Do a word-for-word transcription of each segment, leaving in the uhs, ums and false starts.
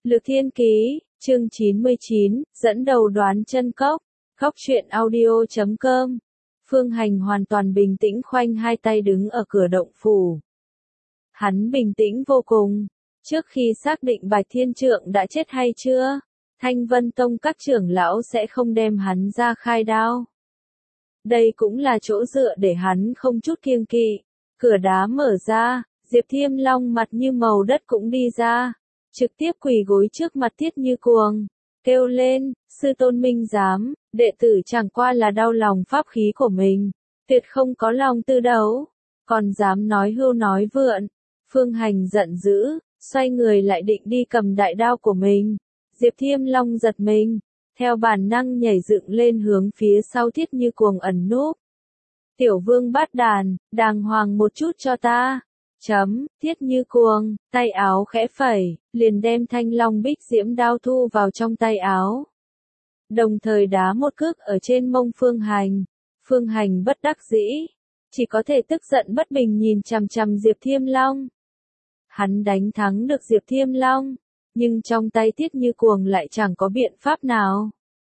Lược Thiên Ký, chương chín mươi chín, dẫn đầu đoán chân cốc, cốc truyện audio chấm com. Phương Hành hoàn toàn bình tĩnh khoanh hai tay đứng ở cửa động phủ. Hắn bình tĩnh vô cùng. Trước khi xác định Bạch Thiên Trượng đã chết hay chưa, Thanh Vân Tông các trưởng lão sẽ không đem hắn ra khai đao. Đây cũng là chỗ dựa để hắn không chút kiêng kỵ. Cửa đá mở ra, Diệp Thiêm Long mặt như màu đất cũng đi ra, trực tiếp quỳ gối trước mặt Tiết Như Cuồng, kêu lên, sư tôn minh giám, đệ tử chẳng qua là đau lòng pháp khí của mình, tuyệt không có lòng tư đấu, còn dám nói hưu nói vượn. Phương Hành giận dữ, xoay người lại định đi cầm đại đao của mình. Diệp Thiêm Long giật mình, theo bản năng nhảy dựng lên hướng phía sau Tiết Như Cuồng ẩn núp. Tiểu vương bát đàn, đàng hoàng một chút cho ta. Chấm, Tiết Như Cuồng, tay áo khẽ phẩy, liền đem thanh long bích diễm đao thu vào trong tay áo. Đồng thời đá một cước ở trên mông Phương Hành. Phương Hành bất đắc dĩ, chỉ có thể tức giận bất bình nhìn chằm chằm Diệp Thiêm Long. Hắn đánh thắng được Diệp Thiêm Long, nhưng trong tay Tiết Như Cuồng lại chẳng có biện pháp nào.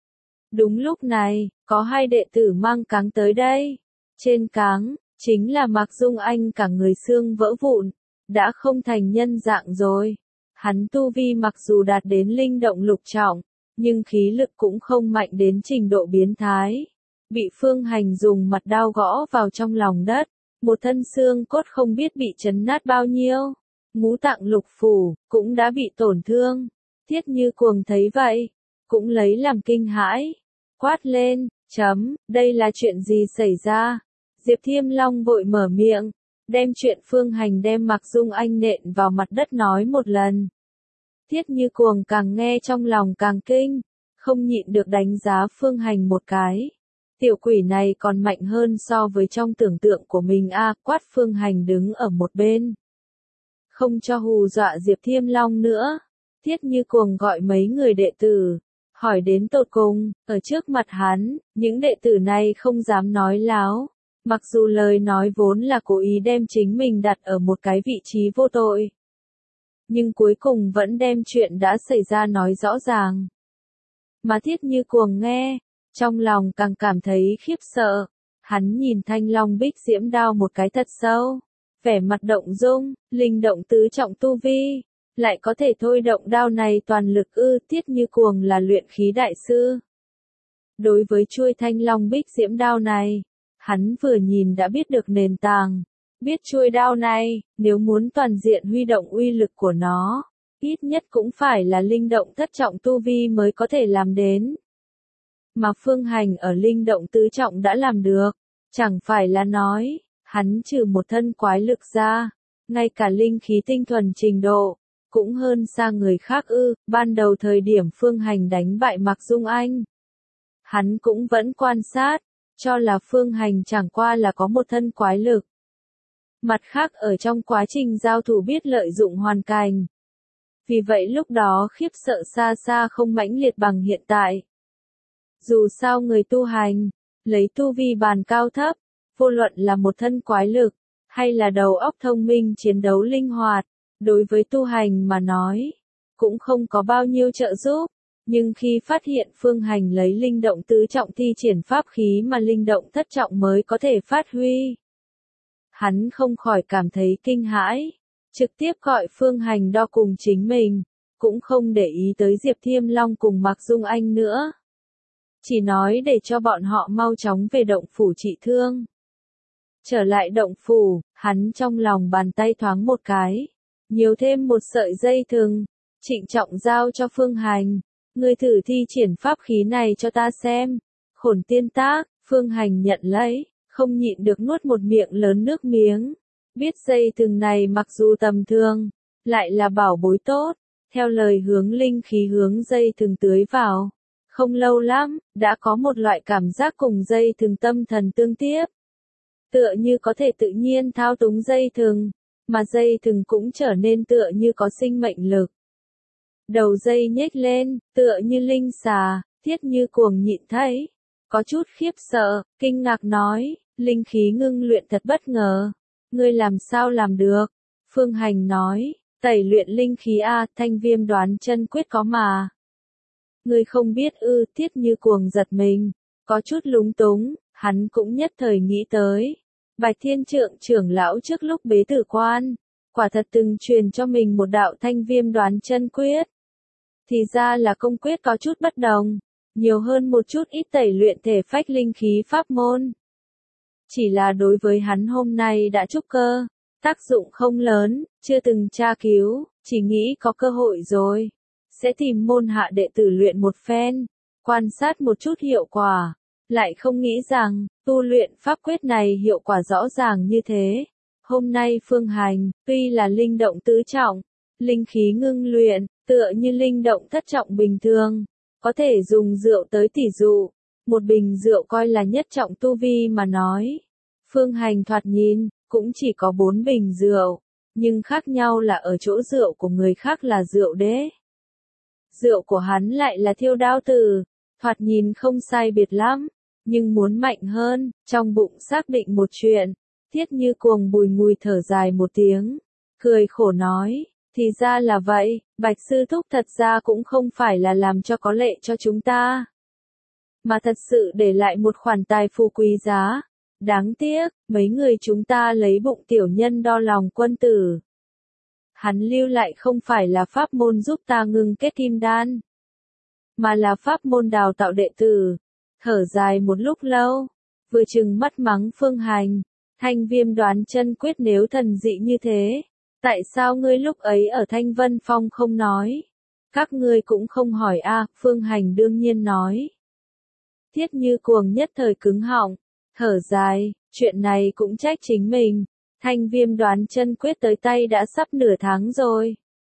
Đúng lúc này, có hai đệ tử mang cáng tới đây. Trên cáng, chính là Mạc Dung Anh cả người xương vỡ vụn, đã không thành nhân dạng rồi. Hắn tu vi mặc dù đạt đến linh động lục trọng, nhưng khí lực cũng không mạnh đến trình độ biến thái. Bị Phương Hành dùng mặt đao gõ vào trong lòng đất, một thân xương cốt không biết bị chấn nát bao nhiêu. Ngũ tạng lục phủ, cũng đã bị tổn thương. Tiết Như Cuồng thấy vậy, cũng lấy làm kinh hãi. Quát lên, chấm, đây là chuyện gì xảy ra? Diệp Thiêm Long vội mở miệng, đem chuyện Phương Hành đem Mạc Dung Anh nện vào mặt đất nói một lần. Tiết Như Cuồng càng nghe trong lòng càng kinh, không nhịn được đánh giá Phương Hành một cái. Tiểu quỷ này còn mạnh hơn so với trong tưởng tượng của mình a. Quát Phương Hành đứng ở một bên, không cho hù dọa Diệp Thiêm Long nữa. Tiết Như Cuồng gọi mấy người đệ tử, hỏi đến tột cùng, ở trước mặt hắn, những đệ tử này không dám nói láo. Mặc dù lời nói vốn là cố ý đem chính mình đặt ở một cái vị trí vô tội, nhưng cuối cùng vẫn đem chuyện đã xảy ra nói rõ ràng. Mà Tiết Như Cuồng nghe, trong lòng càng cảm thấy khiếp sợ. Hắn nhìn thanh long bích diễm đao một cái thật sâu, vẻ mặt động dung, linh động tứ trọng tu vi, lại có thể thôi động đao này toàn lực ư? Tiết Như Cuồng là luyện khí đại sư. Đối với chuôi thanh long bích diễm đao này, hắn vừa nhìn đã biết được nền tảng, biết chuôi đao này, nếu muốn toàn diện huy động uy lực của nó, ít nhất cũng phải là linh động thất trọng tu vi mới có thể làm đến. Mà Phương Hành ở linh động tứ trọng đã làm được, chẳng phải là nói, hắn trừ một thân quái lực ra, ngay cả linh khí tinh thuần trình độ, cũng hơn xa người khác ư? Ban đầu thời điểm Phương Hành đánh bại Mạc Dung Anh, hắn cũng vẫn quan sát, cho là Phương Hành chẳng qua là có một thân quái lực. Mặt khác ở trong quá trình giao thủ biết lợi dụng hoàn cảnh. Vì vậy lúc đó khiếp sợ xa xa không mãnh liệt bằng hiện tại. Dù sao người tu hành, lấy tu vi bàn cao thấp, vô luận là một thân quái lực, hay là đầu óc thông minh chiến đấu linh hoạt, đối với tu hành mà nói, cũng không có bao nhiêu trợ giúp. Nhưng khi phát hiện Phương Hành lấy linh động tứ trọng thi triển pháp khí mà linh động thất trọng mới có thể phát huy, hắn không khỏi cảm thấy kinh hãi, trực tiếp gọi Phương Hành đo cùng chính mình, cũng không để ý tới Diệp Thiêm Long cùng Mạc Dung Anh nữa. Chỉ nói để cho bọn họ mau chóng về động phủ trị thương. Trở lại động phủ, hắn trong lòng bàn tay thoáng một cái, nhiều thêm một sợi dây thừng, trịnh trọng giao cho Phương Hành. Ngươi thử thi triển pháp khí này cho ta xem. Khổn tiên tác, Phương Hành nhận lấy, không nhịn được nuốt một miệng lớn nước miếng. Biết dây thừng này mặc dù tầm thường, lại là bảo bối tốt. Theo lời hướng linh khí hướng dây thừng tưới vào. Không lâu lắm, đã có một loại cảm giác cùng dây thừng tâm thần tương tiếp. Tựa như có thể tự nhiên thao túng dây thừng, mà dây thừng cũng trở nên tựa như có sinh mệnh lực. Đầu dây nhếch lên, tựa như linh xà. Tiết Như Cuồng nhịn thấy, có chút khiếp sợ, kinh ngạc nói, linh khí ngưng luyện thật bất ngờ. Ngươi làm sao làm được? Phương Hành nói, Tẩy luyện linh khí a, Thanh Viêm Đoán Chân Quyết có mà. Ngươi không biết ư? Tiết Như Cuồng giật mình, có chút lúng túng, hắn cũng nhất thời nghĩ tới. Bạch Thiên Trượng trưởng lão trước lúc bế tử quan, quả thật từng truyền cho mình một đạo Thanh Viêm Đoán Chân Quyết. Thì ra là công quyết có chút bất đồng, nhiều hơn một chút ít tẩy luyện thể phách linh khí pháp môn. Chỉ là đối với hắn hôm nay đã trúc cơ, tác dụng không lớn, chưa từng tra cứu, chỉ nghĩ có cơ hội rồi. Sẽ tìm môn hạ đệ tử luyện một phen, quan sát một chút hiệu quả. Lại không nghĩ rằng, tu luyện pháp quyết này hiệu quả rõ ràng như thế. Hôm nay Phương Hành, tuy là linh động tứ trọng, linh khí ngưng luyện, tựa như linh động thất trọng bình thường, có thể dùng rượu tới tỉ dụ. Một bình rượu coi là nhất trọng tu vi mà nói. Phương Hành thoạt nhìn, cũng chỉ có bốn bình rượu, nhưng khác nhau là ở chỗ rượu của người khác là rượu đế. Rượu của hắn lại là Thiêu Đao Tử, thoạt nhìn không sai biệt lắm, nhưng muốn mạnh hơn, trong bụng xác định một chuyện. Tiết Như Cuồng bùi ngùi thở dài một tiếng, cười khổ nói, thì ra là vậy, Bạch Sư Thúc thật ra cũng không phải là làm cho có lệ cho chúng ta, mà thật sự để lại một khoản tài phú quý giá. Đáng tiếc, mấy người chúng ta lấy bụng tiểu nhân đo lòng quân tử. Hắn lưu lại không phải là pháp môn giúp ta ngưng kết kim đan, mà là pháp môn đào tạo đệ tử. Thở dài một lúc lâu, vừa chừng mắt mắng Phương Hành, Thanh Viêm Đoán Chân Quyết nếu thần dị như thế, tại sao ngươi lúc ấy ở Thanh Vân Phong không nói? Các ngươi cũng không hỏi a, Phương Hành đương nhiên nói. Tiết Như Cuồng nhất thời cứng họng, thở dài, chuyện này cũng trách chính mình. Thanh Viêm Đoán Chân Quyết tới tay đã sắp nửa tháng rồi,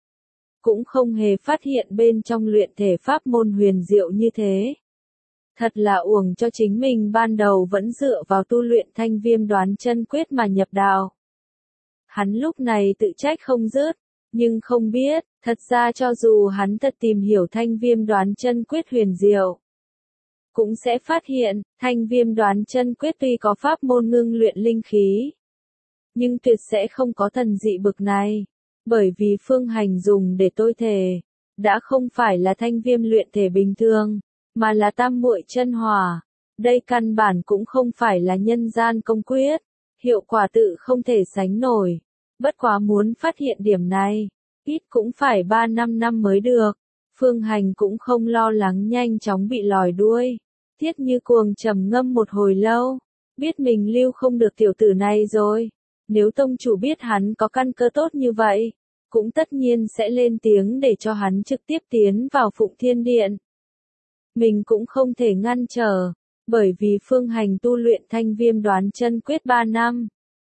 cũng không hề phát hiện bên trong luyện thể pháp môn huyền diệu như thế. Thật là uổng cho chính mình ban đầu vẫn dựa vào tu luyện Thanh Viêm Đoán Chân Quyết mà nhập đạo. Hắn lúc này tự trách không dứt, nhưng không biết, thật ra cho dù hắn thật tìm hiểu Thanh Viêm Đoán Chân Quyết huyền diệu, cũng sẽ phát hiện, Thanh Viêm Đoán Chân Quyết tuy có pháp môn ngưng luyện linh khí, nhưng tuyệt sẽ không có thần dị bực này, bởi vì Phương Hành dùng để tôi thể, đã không phải là thanh viêm luyện thể bình thường, mà là tam muội chân hỏa. Đây căn bản cũng không phải là nhân gian công quyết, hiệu quả tự không thể sánh nổi. Bất quá muốn phát hiện điểm này, ít cũng phải ba năm năm mới được. Phương Hành cũng không lo lắng nhanh chóng bị lòi đuôi. Tiết Như Cuồng trầm ngâm một hồi lâu, biết mình lưu không được tiểu tử này rồi. Nếu tông chủ biết hắn có căn cơ tốt như vậy, cũng tất nhiên sẽ lên tiếng để cho hắn trực tiếp tiến vào Phụng Thiên Điện. Mình cũng không thể ngăn trở, bởi vì Phương Hành tu luyện Thanh Viêm Đoán Chân Quyết ba năm.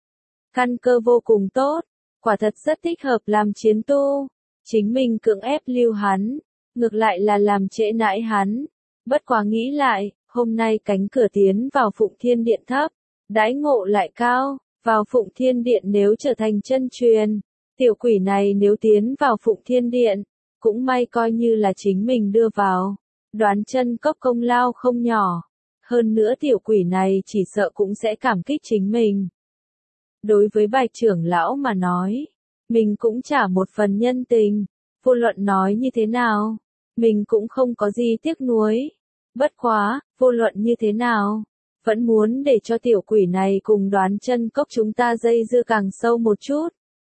Căn cơ vô cùng tốt, quả thật rất thích hợp làm chiến tu. Chính mình cưỡng ép lưu hắn, ngược lại là làm trễ nải hắn. Bất quá nghĩ lại, hôm nay cánh cửa tiến vào Phụng Thiên Điện thấp, đãi ngộ lại cao. Vào Phụng Thiên Điện nếu trở thành chân truyền, tiểu quỷ này nếu tiến vào Phụng Thiên Điện, cũng may coi như là chính mình đưa vào. Đoán chân cốc công lao không nhỏ, hơn nữa tiểu quỷ này chỉ sợ cũng sẽ cảm kích chính mình. Đối với Bạch trưởng lão mà nói, mình cũng trả một phần nhân tình, vô luận nói như thế nào, mình cũng không có gì tiếc nuối. Bất quá, vô luận như thế nào, vẫn muốn để cho tiểu quỷ này cùng Đoán chân cốc chúng ta dây dưa càng sâu một chút.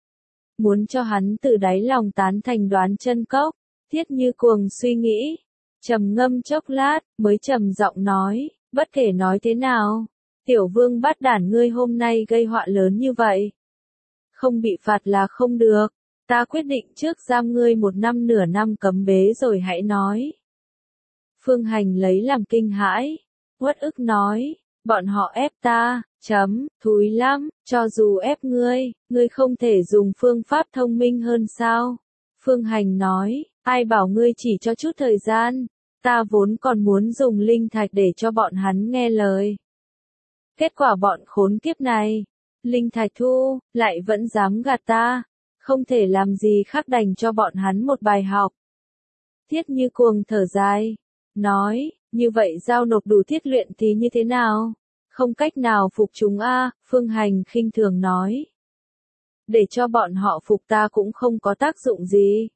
Muốn cho hắn từ đáy lòng tán thành Đoán chân cốc. Tiết Như Cuồng suy nghĩ, trầm ngâm chốc lát, mới trầm giọng nói, bất kể nói thế nào, tiểu vương bát đản ngươi hôm nay gây họa lớn như vậy. Không bị phạt là không được, ta quyết định trước giam ngươi một năm nửa năm cấm bế rồi hãy nói. Phương Hành lấy làm kinh hãi, uất ức nói, bọn họ ép ta, chấm, thúi lắm, cho dù ép ngươi, ngươi không thể dùng phương pháp thông minh hơn sao? Phương Hành nói, ai bảo ngươi chỉ cho chút thời gian, ta vốn còn muốn dùng linh thạch để cho bọn hắn nghe lời. Kết quả bọn khốn kiếp này, linh thạch thu, lại vẫn dám gạt ta, không thể làm gì khác đành cho bọn hắn một bài học. Tiết Như Cuồng thở dài, nói, như vậy giao nộp đủ thiết luyện thì như thế nào? Không cách nào phục chúng a, Phương Hành khinh thường nói. để cho bọn họ phục ta cũng không có tác dụng gì.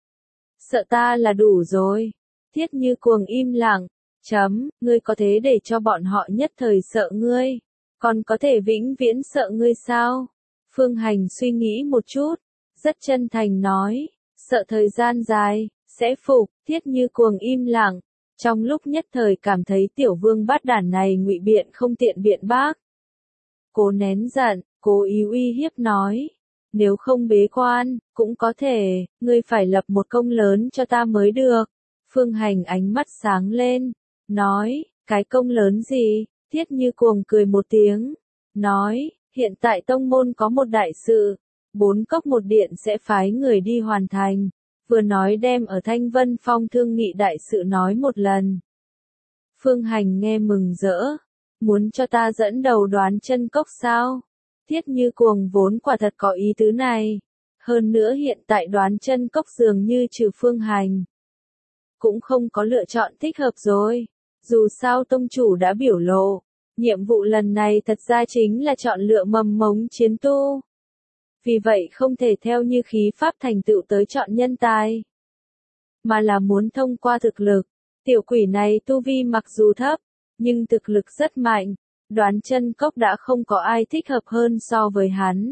Sợ ta là đủ rồi. Thiết Như Cuồng im lặng, chấm, ngươi có thế để cho bọn họ nhất thời sợ ngươi, còn có thể vĩnh viễn sợ ngươi sao? Phương Hành suy nghĩ một chút, rất chân thành nói, sợ thời gian dài, sẽ phục. Thiết Như Cuồng im lặng, trong lúc nhất thời cảm thấy tiểu vương bát đản này ngụy biện không tiện biện bác. Cố nén giận, cố ý uy hiếp nói, nếu không bế quan, cũng có thể, ngươi phải lập một công lớn cho ta mới được. Phương Hành ánh mắt sáng lên, nói, cái công lớn gì? Thiết Như Cuồng cười một tiếng, nói, hiện tại tông môn có một đại sự, bốn cốc một điện sẽ phái người đi hoàn thành, vừa nói đem ở Thanh Vân Phong thương nghị đại sự nói một lần. Phương Hành nghe mừng rỡ, muốn cho ta dẫn đầu đoán chân cốc sao? Thiết Như Cuồng vốn quả thật có ý tứ này, hơn nữa hiện tại đoán chân cốc dường như trừ Phương Hành cũng không có lựa chọn thích hợp rồi, dù sao tông chủ đã biểu lộ, nhiệm vụ lần này thật ra chính là chọn lựa mầm mống chiến tu. Vì vậy không thể theo như khí pháp thành tựu tới chọn nhân tài, mà là muốn thông qua thực lực. Tiểu quỷ này tu vi mặc dù thấp, nhưng thực lực rất mạnh, đoán chân cốc đã không có ai thích hợp hơn so với hắn.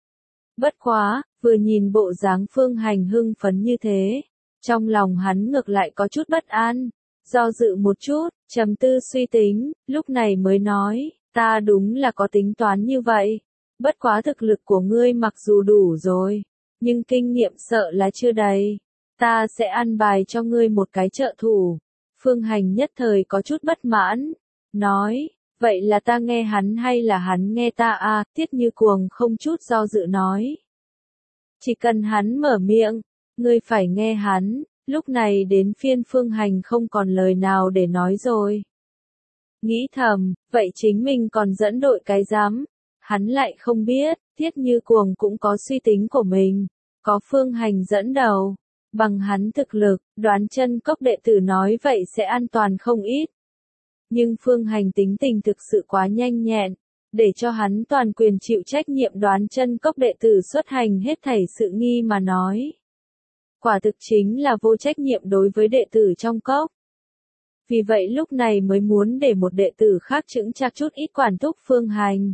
Bất quá, vừa nhìn bộ dáng Phương Hành hưng phấn như thế, trong lòng hắn ngược lại có chút bất an, do dự một chút, trầm tư suy tính, lúc này mới nói, ta đúng là có tính toán như vậy, bất quá thực lực của ngươi mặc dù đủ rồi, nhưng kinh nghiệm sợ là chưa đầy, ta sẽ ăn bài cho ngươi một cái trợ thủ. Phương Hành nhất thời có chút bất mãn, nói, vậy là ta nghe hắn hay là hắn nghe ta à? Thiết Như Cuồng không chút do dự nói, chỉ cần hắn mở miệng, ngươi phải nghe hắn. Lúc này đến phiên Phương Hành không còn lời nào để nói rồi. Nghĩ thầm, vậy chính mình còn dẫn đội cái giám, hắn lại không biết, Thiết Như Cuồng cũng có suy tính của mình, có Phương Hành dẫn đầu, bằng hắn thực lực, đoán chân cốc đệ tử nói vậy sẽ an toàn không ít. Nhưng Phương Hành tính tình thực sự quá nhanh nhẹn, để cho hắn toàn quyền chịu trách nhiệm đoán chân cốc đệ tử xuất hành hết thảy sự nghi mà nói. Quả thực chính là vô trách nhiệm đối với đệ tử trong cốc. Vì vậy lúc này mới muốn để một đệ tử khác chững chạc chút ít quản thúc Phương Hành.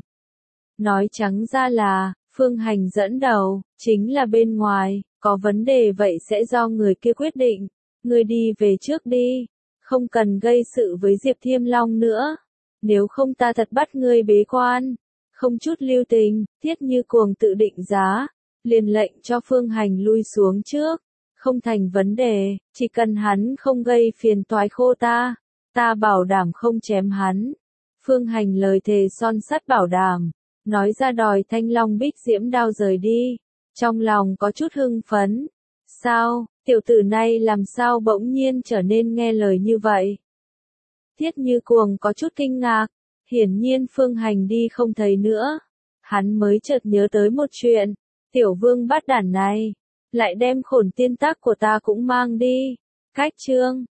Nói trắng ra là, Phương Hành dẫn đầu, chính là bên ngoài, có vấn đề vậy sẽ do người kia quyết định. Ngươi đi về trước đi, không cần gây sự với Diệp Thiêm Long nữa. Nếu không ta thật bắt ngươi bế quan. Không chút lưu tình, Thiết Như Cuồng tự định giá, liền lệnh cho Phương Hành lui xuống trước. Không thành vấn đề, chỉ cần hắn không gây phiền toái khô ta, ta bảo đảm không chém hắn. Phương Hành lời thề son sắt bảo đảm, nói ra đòi Thanh Long Bích Diễm đao rời đi, trong lòng có chút hưng phấn. Sao, tiểu tử này làm sao bỗng nhiên trở nên nghe lời như vậy? Thiết Như Cuồng có chút kinh ngạc, hiển nhiên Phương Hành đi không thấy nữa. Hắn mới chợt nhớ tới một chuyện, tiểu vương bát đản này lại đem khổn tiên tác của ta cũng mang đi. Cách chương